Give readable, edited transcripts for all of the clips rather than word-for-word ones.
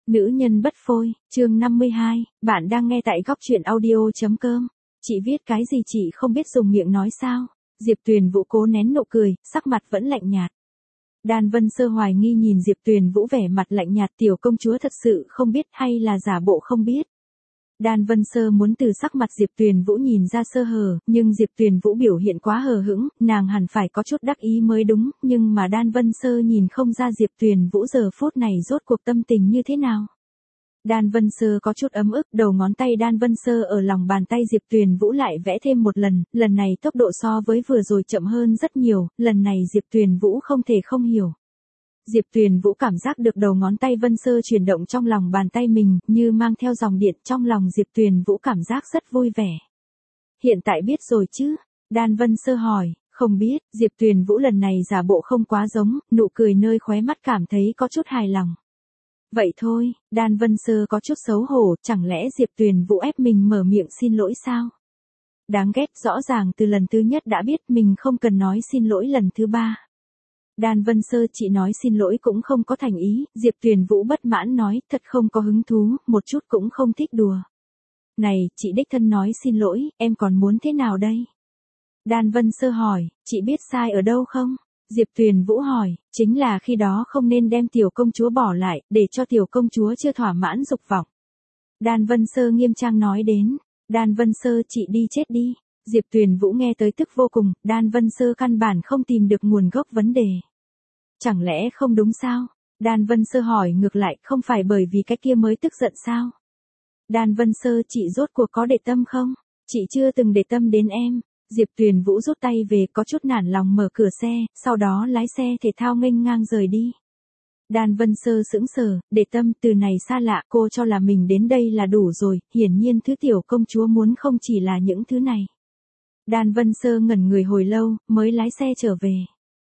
Nữ nhân bất phôi, chương 52, bạn đang nghe tại góc truyện audio.com. Chị viết cái gì chị không biết dùng miệng nói sao? Diệp Tuyền Vũ cố nén nụ cười, sắc mặt vẫn lạnh nhạt. Đan Vân Sơ hoài nghi nhìn Diệp Tuyền Vũ vẻ mặt lạnh nhạt, tiểu công chúa thật sự không biết hay là giả bộ không biết. Đan Vân Sơ muốn từ sắc mặt Diệp Tuyền Vũ nhìn ra sơ hở, nhưng Diệp Tuyền Vũ biểu hiện quá hờ hững, nàng hẳn phải có chút đắc ý mới đúng, nhưng mà Đan Vân Sơ nhìn không ra Diệp Tuyền Vũ giờ phút này rốt cuộc tâm tình như thế nào. Đan Vân Sơ có chút ấm ức, đầu ngón tay Đan Vân Sơ ở lòng bàn tay Diệp Tuyền Vũ lại vẽ thêm một lần này tốc độ so với vừa rồi chậm hơn rất nhiều, lần này Diệp Tuyền Vũ không thể không hiểu. Diệp Tuyền Vũ cảm giác được đầu ngón tay Vân Sơ chuyển động trong lòng bàn tay mình, như mang theo dòng điện, trong lòng Diệp Tuyền Vũ cảm giác rất vui vẻ. Hiện tại biết rồi chứ? Đan Vân Sơ hỏi, không biết, Diệp Tuyền Vũ lần này giả bộ không quá giống, nụ cười nơi khóe mắt cảm thấy có chút hài lòng. Vậy thôi, Đan Vân Sơ có chút xấu hổ, chẳng lẽ Diệp Tuyền Vũ ép mình mở miệng xin lỗi sao? Đáng ghét, rõ ràng từ lần thứ nhất đã biết mình không cần nói xin lỗi lần thứ ba. Đan Vân Sơ chị nói xin lỗi cũng không có thành ý, Diệp Tuyền Vũ bất mãn nói, thật không có hứng thú, một chút cũng không thích đùa. Này, chị đích thân nói xin lỗi, em còn muốn thế nào đây? Đan Vân Sơ hỏi, chị biết sai ở đâu không? Diệp Tuyền Vũ hỏi, chính là khi đó không nên đem tiểu công chúa bỏ lại, để cho tiểu công chúa chưa thỏa mãn dục vọng. Đan Vân Sơ nghiêm trang nói đến, Đan Vân Sơ chị đi chết đi. Diệp Tuyền Vũ nghe tới tức vô cùng, Đan Vân Sơ căn bản không tìm được nguồn gốc vấn đề. Chẳng lẽ không đúng sao? Đan Vân Sơ hỏi ngược lại, không phải bởi vì cái kia mới tức giận sao? Đan Vân Sơ chị rốt cuộc có để tâm không? Chị chưa từng để tâm đến em. Diệp Tuyền Vũ rút tay về, có chút nản lòng mở cửa xe, sau đó lái xe thể thao nghênh ngang rời đi. Đan Vân Sơ sững sờ, để tâm từ này xa lạ, cô cho là mình đến đây là đủ rồi, hiển nhiên thứ tiểu công chúa muốn không chỉ là những thứ này. Đan Vân Sơ ngẩn người hồi lâu, mới lái xe trở về.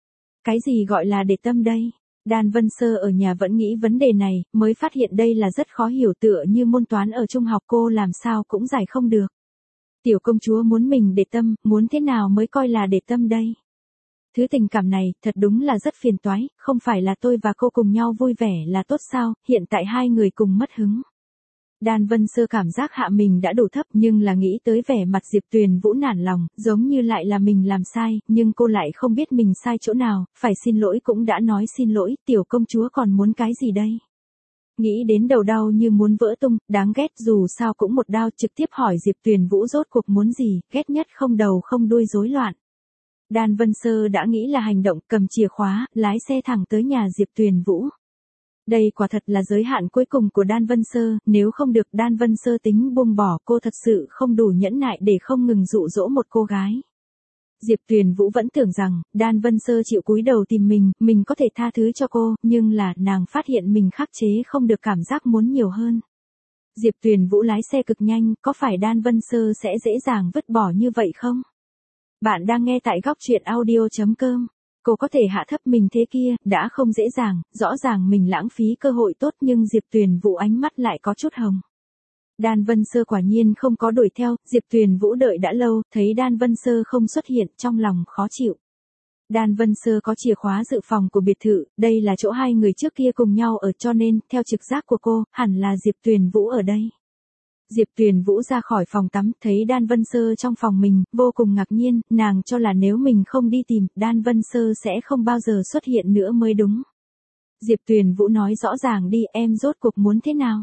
Cái gì gọi là để tâm đây? Đan Vân Sơ ở nhà vẫn nghĩ vấn đề này, mới phát hiện đây là rất khó hiểu, tựa như môn toán ở trung học cô làm sao cũng giải không được. Tiểu công chúa muốn mình để tâm, muốn thế nào mới coi là để tâm đây? Thứ tình cảm này, thật đúng là rất phiền toái, không phải là tôi và cô cùng nhau vui vẻ là tốt sao, hiện tại hai người cùng mất hứng. Đan Vân Sơ cảm giác hạ mình đã đủ thấp, nhưng là nghĩ tới vẻ mặt Diệp Tuyền Vũ nản lòng, giống như lại là mình làm sai, nhưng cô lại không biết mình sai chỗ nào, phải xin lỗi cũng đã nói xin lỗi, tiểu công chúa còn muốn cái gì đây? Nghĩ đến đầu đau như muốn vỡ tung, đáng ghét, dù sao cũng một đao, trực tiếp hỏi Diệp Tuyền Vũ rốt cuộc muốn gì, ghét nhất không đầu không đuôi rối loạn. Đan Vân Sơ đã nghĩ là hành động, cầm chìa khóa, lái xe thẳng tới nhà Diệp Tuyền Vũ. Đây quả thật là giới hạn cuối cùng của Đan Vân Sơ, nếu không được Đan Vân Sơ tính buông bỏ, cô thật sự không đủ nhẫn nại để không ngừng dụ dỗ một cô gái. Diệp Tuyền Vũ vẫn tưởng rằng, Đan Vân Sơ chịu cúi đầu tìm mình có thể tha thứ cho cô, nhưng là, nàng phát hiện mình khắc chế không được cảm giác muốn nhiều hơn. Diệp Tuyền Vũ lái xe cực nhanh, có phải Đan Vân Sơ sẽ dễ dàng vứt bỏ như vậy không? Bạn đang nghe tại góc truyện audio.com. Cô có thể hạ thấp mình thế kia, đã không dễ dàng, rõ ràng mình lãng phí cơ hội tốt nhưng Diệp Tuyền Vũ ánh mắt lại có chút hồng. Đan Vân Sơ quả nhiên không có đuổi theo, Diệp Tuyền Vũ đợi đã lâu, thấy Đan Vân Sơ không xuất hiện, trong lòng khó chịu. Đan Vân Sơ có chìa khóa dự phòng của biệt thự, đây là chỗ hai người trước kia cùng nhau ở, cho nên, theo trực giác của cô, hẳn là Diệp Tuyền Vũ ở đây. Diệp Tuyền Vũ ra khỏi phòng tắm, thấy Đan Vân Sơ trong phòng mình, vô cùng ngạc nhiên, nàng cho là nếu mình không đi tìm, Đan Vân Sơ sẽ không bao giờ xuất hiện nữa mới đúng. Diệp Tuyền Vũ nói rõ ràng đi, em rốt cuộc muốn thế nào?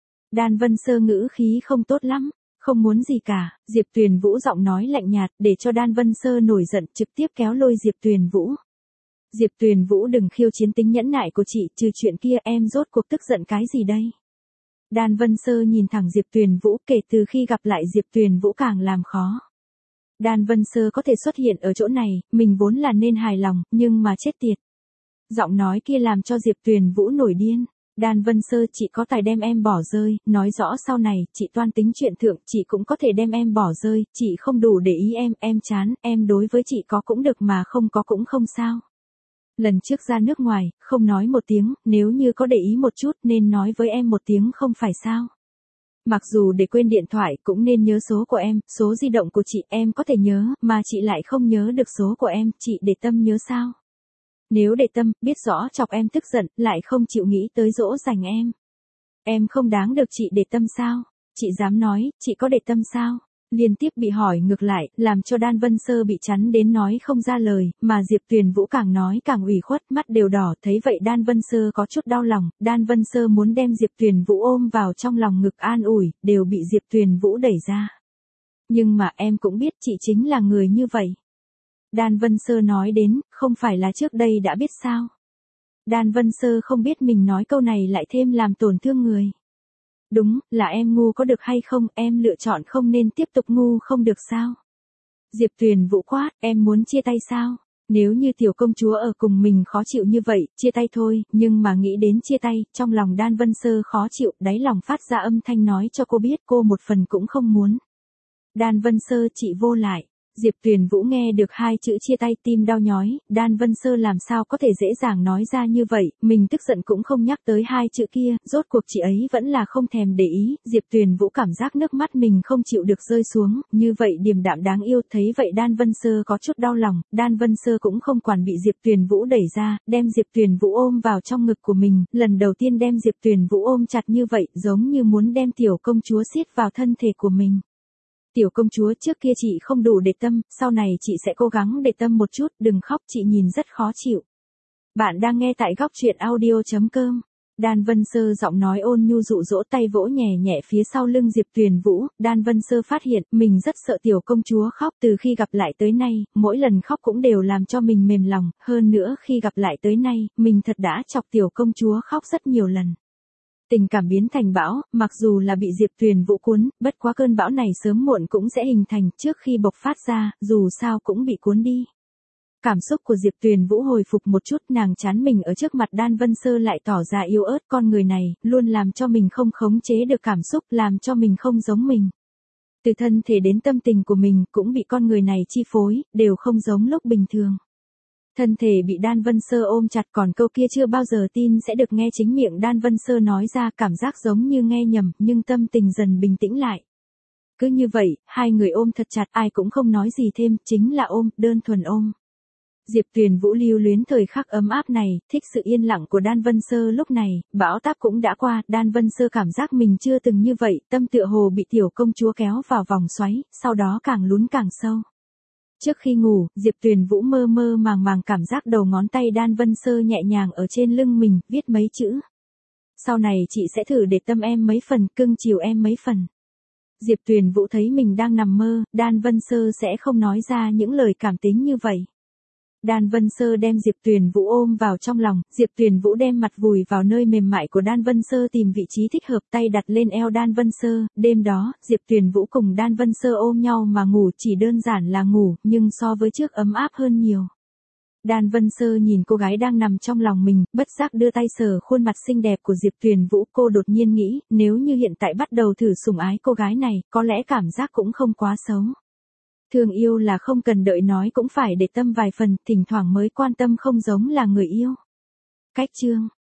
Đan Vân Sơ ngữ khí không tốt lắm, không muốn gì cả, Diệp Tuyền Vũ giọng nói lạnh nhạt, để cho Đan Vân Sơ nổi giận, trực tiếp kéo lôi Diệp Tuyền Vũ. Diệp Tuyền Vũ đừng khiêu chiến tính nhẫn nại của chị, trừ chuyện kia em rốt cuộc tức giận cái gì đây? Đan Vân Sơ nhìn thẳng Diệp Tuyền Vũ, kể từ khi gặp lại Diệp Tuyền Vũ càng làm khó. Đan Vân Sơ có thể xuất hiện ở chỗ này, mình vốn là nên hài lòng, nhưng mà chết tiệt. Giọng nói kia làm cho Diệp Tuyền Vũ nổi điên. Đan Vân Sơ chị có tài đem em bỏ rơi, nói rõ sau này, chị toan tính chuyện thượng, chị cũng có thể đem em bỏ rơi, chị không đủ để ý em chán, em đối với chị có cũng được mà không có cũng không sao. Lần trước ra nước ngoài, không nói một tiếng, nếu như có để ý một chút nên nói với em một tiếng không phải sao. Mặc dù để quên điện thoại cũng nên nhớ số của em, số di động của chị em có thể nhớ, mà chị lại không nhớ được số của em, chị để tâm nhớ sao? Nếu để tâm, biết rõ chọc em tức giận, lại không chịu nghĩ tới dỗ dành em. Em không đáng được chị để tâm sao? Chị dám nói, chị có để tâm sao? Liên tiếp bị hỏi ngược lại, làm cho Đan Vân Sơ bị chắn đến nói không ra lời, mà Diệp Tuyền Vũ càng nói càng ủy khuất, mắt đều đỏ, thấy vậy Đan Vân Sơ có chút đau lòng, Đan Vân Sơ muốn đem Diệp Tuyền Vũ ôm vào trong lòng ngực an ủi, đều bị Diệp Tuyền Vũ đẩy ra. Nhưng mà em cũng biết chị chính là người như vậy. Đan Vân Sơ nói đến, không phải là trước đây đã biết sao? Đan Vân Sơ không biết mình nói câu này lại thêm làm tổn thương người. Đúng, là em ngu có được hay không, em lựa chọn không nên tiếp tục ngu không được sao? Diệp Tuyền Vũ quát, em muốn chia tay sao? Nếu như tiểu công chúa ở cùng mình khó chịu như vậy, chia tay thôi, nhưng mà nghĩ đến chia tay, trong lòng Đan Vân Sơ khó chịu, đáy lòng phát ra âm thanh nói cho cô biết cô một phần cũng không muốn. Đan Vân Sơ chị vô lại. Diệp Tuyền Vũ nghe được hai chữ chia tay tim đau nhói, Đan Vân Sơ làm sao có thể dễ dàng nói ra như vậy, mình tức giận cũng không nhắc tới hai chữ kia, rốt cuộc chị ấy vẫn là không thèm để ý, Diệp Tuyền Vũ cảm giác nước mắt mình không chịu được rơi xuống, như vậy điềm đạm đáng yêu, thấy vậy Đan Vân Sơ có chút đau lòng, Đan Vân Sơ cũng không quản bị Diệp Tuyền Vũ đẩy ra, đem Diệp Tuyền Vũ ôm vào trong ngực của mình, lần đầu tiên đem Diệp Tuyền Vũ ôm chặt như vậy, giống như muốn đem tiểu công chúa siết vào thân thể của mình. Tiểu công chúa trước kia chị không đủ để tâm, sau này chị sẽ cố gắng để tâm một chút, đừng khóc chị nhìn rất khó chịu. Bạn đang nghe tại góc truyện audio.com. Đan Vân Sơ giọng nói ôn nhu dụ dỗ tay vỗ nhẹ nhẹ phía sau lưng Diệp Tuyền Vũ, Đan Vân Sơ phát hiện mình rất sợ tiểu công chúa khóc từ khi gặp lại tới nay, mỗi lần khóc cũng đều làm cho mình mềm lòng, hơn nữa khi gặp lại tới nay, mình thật đã chọc tiểu công chúa khóc rất nhiều lần. Tình cảm biến thành bão, mặc dù là bị Diệp Tuyền Vũ cuốn, bất quá cơn bão này sớm muộn cũng sẽ hình thành, trước khi bộc phát ra, dù sao cũng bị cuốn đi. Cảm xúc của Diệp Tuyền Vũ hồi phục một chút, nàng chán mình ở trước mặt Đan Vân Sơ lại tỏ ra yếu ớt, con người này, luôn làm cho mình không khống chế được cảm xúc, làm cho mình không giống mình. Từ thân thể đến tâm tình của mình, cũng bị con người này chi phối, đều không giống lúc bình thường. Thân thể bị Đan Vân Sơ ôm chặt, còn câu kia chưa bao giờ tin sẽ được nghe chính miệng Đan Vân Sơ nói ra, cảm giác giống như nghe nhầm, nhưng tâm tình dần bình tĩnh lại. Cứ như vậy, hai người ôm thật chặt, ai cũng không nói gì thêm, chính là ôm, đơn thuần ôm. Diệp Tuyền Vũ lưu luyến thời khắc ấm áp này, thích sự yên lặng của Đan Vân Sơ lúc này, bão táp cũng đã qua, Đan Vân Sơ cảm giác mình chưa từng như vậy, tâm tựa hồ bị tiểu công chúa kéo vào vòng xoáy, sau đó càng lún càng sâu. Trước khi ngủ, Diệp Tuyền Vũ mơ mơ màng màng cảm giác đầu ngón tay Đan Vân Sơ nhẹ nhàng ở trên lưng mình, viết mấy chữ. Sau này chị sẽ thử để tâm em mấy phần, cưng chiều em mấy phần. Diệp Tuyền Vũ thấy mình đang nằm mơ, Đan Vân Sơ sẽ không nói ra những lời cảm tính như vậy. Đan Vân Sơ đem Diệp Tuyền Vũ ôm vào trong lòng, Diệp Tuyền Vũ đem mặt vùi vào nơi mềm mại của Đan Vân Sơ tìm vị trí thích hợp, tay đặt lên eo Đan Vân Sơ, đêm đó, Diệp Tuyền Vũ cùng Đan Vân Sơ ôm nhau mà ngủ, chỉ đơn giản là ngủ, nhưng so với trước ấm áp hơn nhiều. Đan Vân Sơ nhìn cô gái đang nằm trong lòng mình, bất giác đưa tay sờ khuôn mặt xinh đẹp của Diệp Tuyền Vũ, cô đột nhiên nghĩ, nếu như hiện tại bắt đầu thử sủng ái cô gái này, có lẽ cảm giác cũng không quá xấu. Thương yêu là không cần đợi nói cũng phải để tâm vài phần, thỉnh thoảng mới quan tâm không giống là người yêu. Cách chương